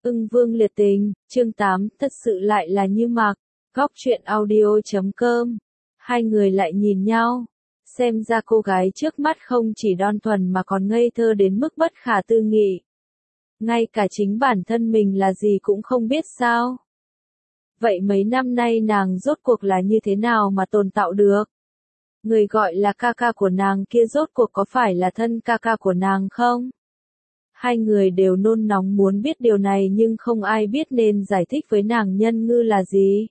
Ưng Vương liệt tình, chương 8, thật sự lại là Như Mặc. Góc truyện audio.com. Hai người lại nhìn nhau. Xem ra cô gái trước mắt không chỉ đơn thuần mà còn ngây thơ đến mức bất khả tư nghị. Ngay cả chính bản thân mình là gì cũng không biết sao. Vậy mấy năm nay nàng rốt cuộc là như thế nào mà tồn tại được? Người gọi là ca ca của nàng kia rốt cuộc có phải là thân ca ca của nàng không? Hai người đều nôn nóng muốn biết điều này nhưng không ai biết nên giải thích với nàng Nhân Ngư là gì.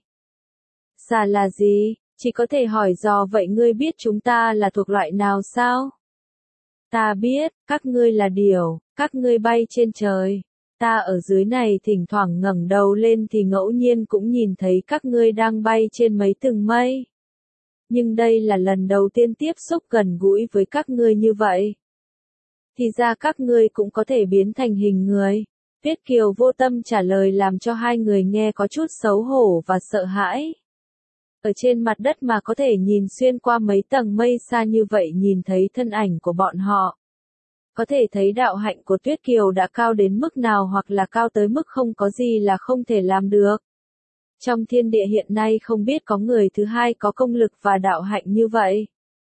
Xà là gì, chỉ có thể hỏi dò vậy ngươi biết chúng ta là thuộc loại nào sao? Ta biết, các ngươi là điểu, các ngươi bay trên trời. Ta ở dưới này thỉnh thoảng ngẩng đầu lên thì ngẫu nhiên cũng nhìn thấy các ngươi đang bay trên mấy tầng mây. Nhưng đây là lần đầu tiên tiếp xúc gần gũi với các ngươi như vậy. Thì ra các ngươi cũng có thể biến thành hình người. Tuyết Kiều vô tâm trả lời làm cho hai người nghe có chút xấu hổ và sợ hãi. Ở trên mặt đất mà có thể nhìn xuyên qua mấy tầng mây xa như vậy nhìn thấy thân ảnh của bọn họ. Có thể thấy đạo hạnh của Tuyết Kiều đã cao đến mức nào hoặc là cao tới mức không có gì là không thể làm được. Trong thiên địa hiện nay không biết có người thứ hai có công lực và đạo hạnh như vậy.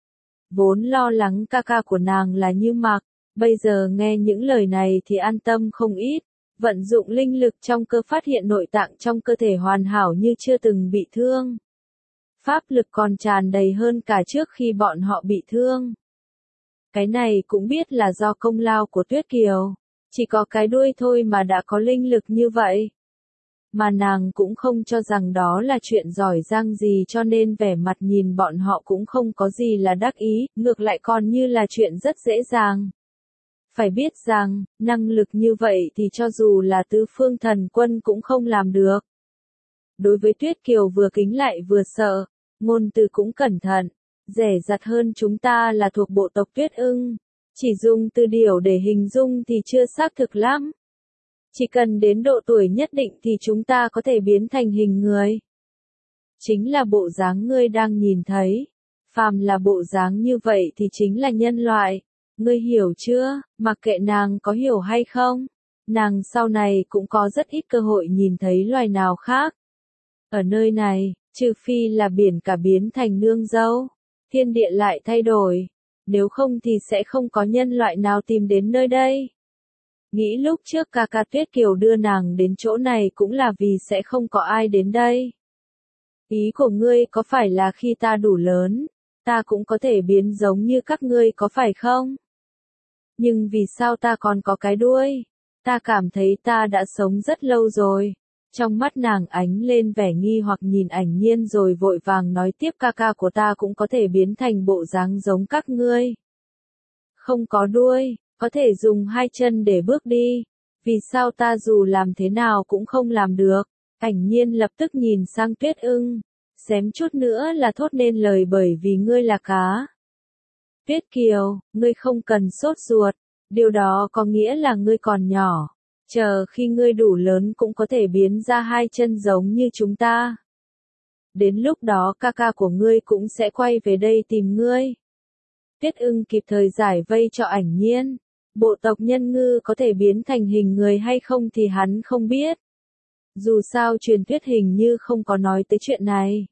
Vốn lo lắng ca ca của nàng là Như Mặc, bây giờ nghe những lời này thì an tâm không ít, vận dụng linh lực trong cơ phát hiện nội tạng trong cơ thể hoàn hảo như chưa từng bị thương. Pháp lực còn tràn đầy hơn cả trước khi bọn họ bị thương. Cái này cũng biết là do công lao của Tuyết Kiều, chỉ có cái đuôi thôi mà đã có linh lực như vậy. Mà nàng cũng không cho rằng đó là chuyện giỏi giang gì cho nên vẻ mặt nhìn bọn họ cũng không có gì là đắc ý, ngược lại còn như là chuyện rất dễ dàng. Phải biết rằng, năng lực như vậy thì cho dù là tứ phương thần quân cũng không làm được. Đối với Tuyết Kiều vừa kính lại vừa sợ, ngôn từ cũng cẩn thận, dè dặt hơn chúng ta là thuộc bộ tộc Tuyết Ưng. Chỉ dùng từ điểu để hình dung thì chưa xác thực lắm. Chỉ cần đến độ tuổi nhất định thì chúng ta có thể biến thành hình người. Chính là bộ dáng ngươi đang nhìn thấy. Phàm là bộ dáng như vậy thì chính là nhân loại. Ngươi hiểu chưa, mặc kệ nàng có hiểu hay không. Nàng sau này cũng có rất ít cơ hội nhìn thấy loài nào khác. Ở nơi này, trừ phi là biển cả biến thành nương dâu. Thiên địa lại thay đổi. Nếu không thì sẽ không có nhân loại nào tìm đến nơi đây. Nghĩ lúc trước ca ca Tuyết Kiều đưa nàng đến chỗ này cũng là vì sẽ không có ai đến đây. Ý của ngươi có phải là khi ta đủ lớn, ta cũng có thể biến giống như các ngươi có phải không? Nhưng vì sao ta còn có cái đuôi? Ta cảm thấy ta đã sống rất lâu rồi. Trong mắt nàng ánh lên vẻ nghi hoặc nhìn Ảnh Nhiên rồi vội vàng nói tiếp ca ca của ta cũng có thể biến thành bộ dáng giống các ngươi. Không có đuôi. Có thể dùng hai chân để bước đi. Vì sao ta dù làm thế nào cũng không làm được? Ảnh Nhiên lập tức nhìn sang Tuyết Ưng. Xém chút nữa là thốt nên lời bởi vì ngươi là cá. Tuyết Kiều, ngươi không cần sốt ruột. Điều đó có nghĩa là ngươi còn nhỏ. Chờ khi ngươi đủ lớn cũng có thể biến ra hai chân giống như chúng ta. Đến lúc đó ca ca của ngươi cũng sẽ quay về đây tìm ngươi. Tuyết Ưng kịp thời giải vây cho Ảnh Nhiên. Bộ tộc Nhân Ngư có thể biến thành hình người hay không thì hắn không biết. Dù sao truyền thuyết hình như không có nói tới chuyện này.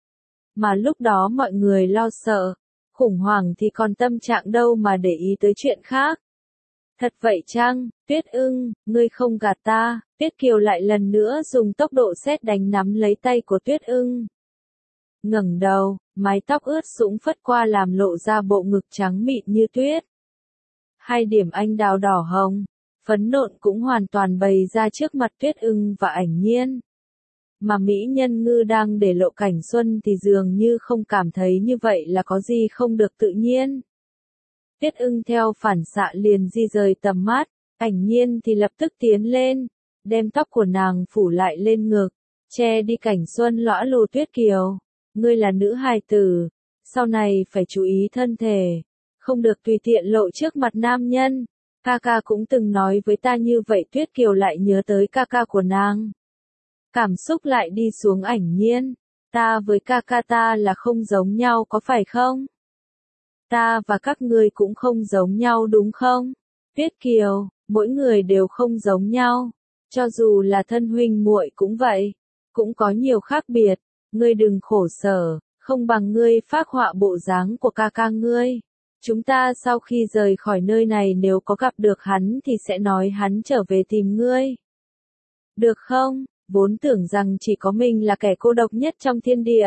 Mà lúc đó mọi người lo sợ, khủng hoảng thì còn tâm trạng đâu mà để ý tới chuyện khác. Thật vậy chăng, Tuyết Ưng, ngươi không gạt ta? Tuyết Kiều lại lần nữa dùng tốc độ sét đánh nắm lấy tay của Tuyết Ưng. Ngẩng đầu, mái tóc ướt sũng phất qua làm lộ ra bộ ngực trắng mịn như tuyết. Hai điểm anh đào đỏ hồng, phấn nộn cũng hoàn toàn bày ra trước mặt Tuyết Ưng và Ảnh Nhiên. Mà Mỹ Nhân Ngư đang để lộ cảnh xuân thì dường như không cảm thấy như vậy là có gì không được tự nhiên. Tuyết Ưng theo phản xạ liền di rời tầm mắt, Ảnh Nhiên thì lập tức tiến lên, đem tóc của nàng phủ lại lên ngực, che đi cảnh xuân lõa lồ. Tuyết Kiều, ngươi là nữ hài tử, sau này phải chú ý thân thể. Không được tùy tiện lộ trước mặt nam nhân. Ca ca cũng từng nói với ta như vậy. Tuyết Kiều lại nhớ tới ca ca của nàng. Cảm xúc lại đi xuống. Ảnh Nhiên. Ta với ca ca ta là không giống nhau có phải không? Ta và các ngươi cũng không giống nhau đúng không? Tuyết Kiều, mỗi người đều không giống nhau. Cho dù là thân huynh muội cũng vậy, cũng có nhiều khác biệt, ngươi đừng khổ sở, không bằng ngươi phác họa bộ dáng của ca ca ngươi. Chúng ta sau khi rời khỏi nơi này nếu có gặp được hắn thì sẽ nói hắn trở về tìm ngươi. Được không? Vốn tưởng rằng chỉ có mình là kẻ cô độc nhất trong thiên địa.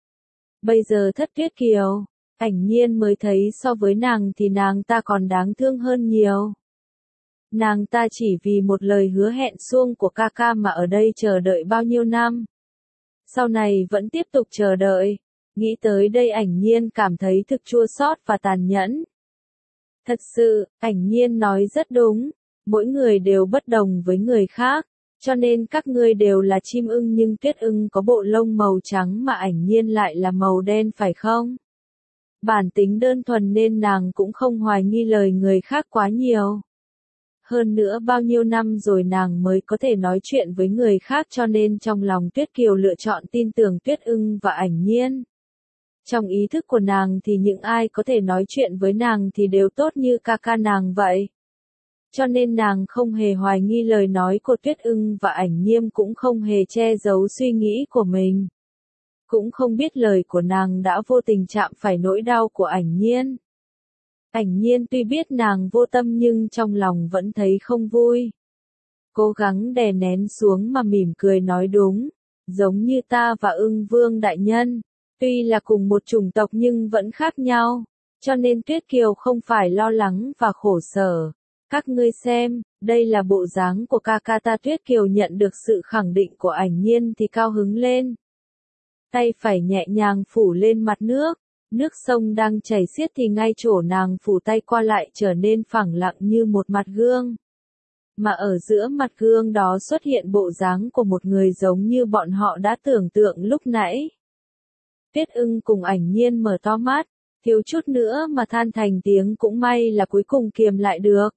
Bây giờ Thất Tuyết Kiều, Ảnh Nhiên mới thấy so với nàng thì nàng ta còn đáng thương hơn nhiều. Nàng ta chỉ vì một lời hứa hẹn suông của ca ca mà ở đây chờ đợi bao nhiêu năm. Sau này vẫn tiếp tục chờ đợi. Nghĩ tới đây Ảnh Nhiên cảm thấy thực chua xót và tàn nhẫn. Thật sự, Ảnh Nhiên nói rất đúng. Mỗi người đều bất đồng với người khác. Cho nên các ngươi đều là chim ưng nhưng Tuyết ưng có bộ lông màu trắng mà Ảnh Nhiên lại là màu đen phải không? Bản tính đơn thuần nên nàng cũng không hoài nghi lời người khác quá nhiều. Hơn nữa bao nhiêu năm rồi nàng mới có thể nói chuyện với người khác cho nên trong lòng Tuyết Kiều lựa chọn tin tưởng Tuyết ưng và Ảnh Nhiên. Trong ý thức của nàng thì những ai có thể nói chuyện với nàng thì đều tốt như ca ca nàng vậy. Cho nên nàng không hề hoài nghi lời nói của Tuyết ưng và Ảnh Nhiên cũng không hề che giấu suy nghĩ của mình. Cũng không biết lời của nàng đã vô tình chạm phải nỗi đau của Ảnh Nhiên. Ảnh Nhiên tuy biết nàng vô tâm nhưng trong lòng vẫn thấy không vui. Cố gắng đè nén xuống mà mỉm cười nói đúng, giống như ta và Ưng Vương đại nhân, tuy là cùng một chủng tộc nhưng vẫn khác nhau, cho nên Tuyết Kiều không phải lo lắng và khổ sở. Các ngươi xem, đây là bộ dáng của ca ca ta. Tuyết Kiều nhận được sự khẳng định của Ảnh Nhiên thì cao hứng lên. Tay phải nhẹ nhàng phủ lên mặt nước. Nước sông đang chảy xiết thì ngay chỗ nàng phủ tay qua lại trở nên phẳng lặng như một mặt gương. Mà ở giữa mặt gương đó xuất hiện bộ dáng của một người giống như bọn họ đã tưởng tượng lúc nãy. Tuyết ưng cùng Ảnh Nhiên mở to mắt, thiếu chút nữa mà than thành tiếng cũng may là cuối cùng kiềm lại được.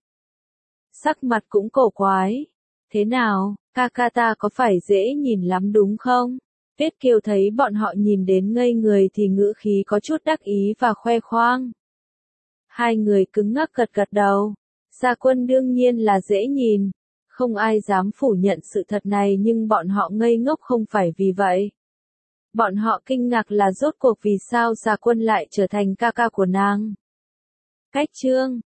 Sắc mặt cũng cổ quái. Thế nào, ca ca ta có phải dễ nhìn lắm đúng không? Tuyết Kiều thấy bọn họ nhìn đến ngây người thì ngữ khí có chút đắc ý và khoe khoang. Hai người cứng ngắc gật gật đầu. Gia Quân đương nhiên là dễ nhìn. Không ai dám phủ nhận sự thật này nhưng bọn họ ngây ngốc không phải vì vậy. Bọn họ kinh ngạc là rốt cuộc vì sao Gia Quân lại trở thành ca ca của nàng. Cách chương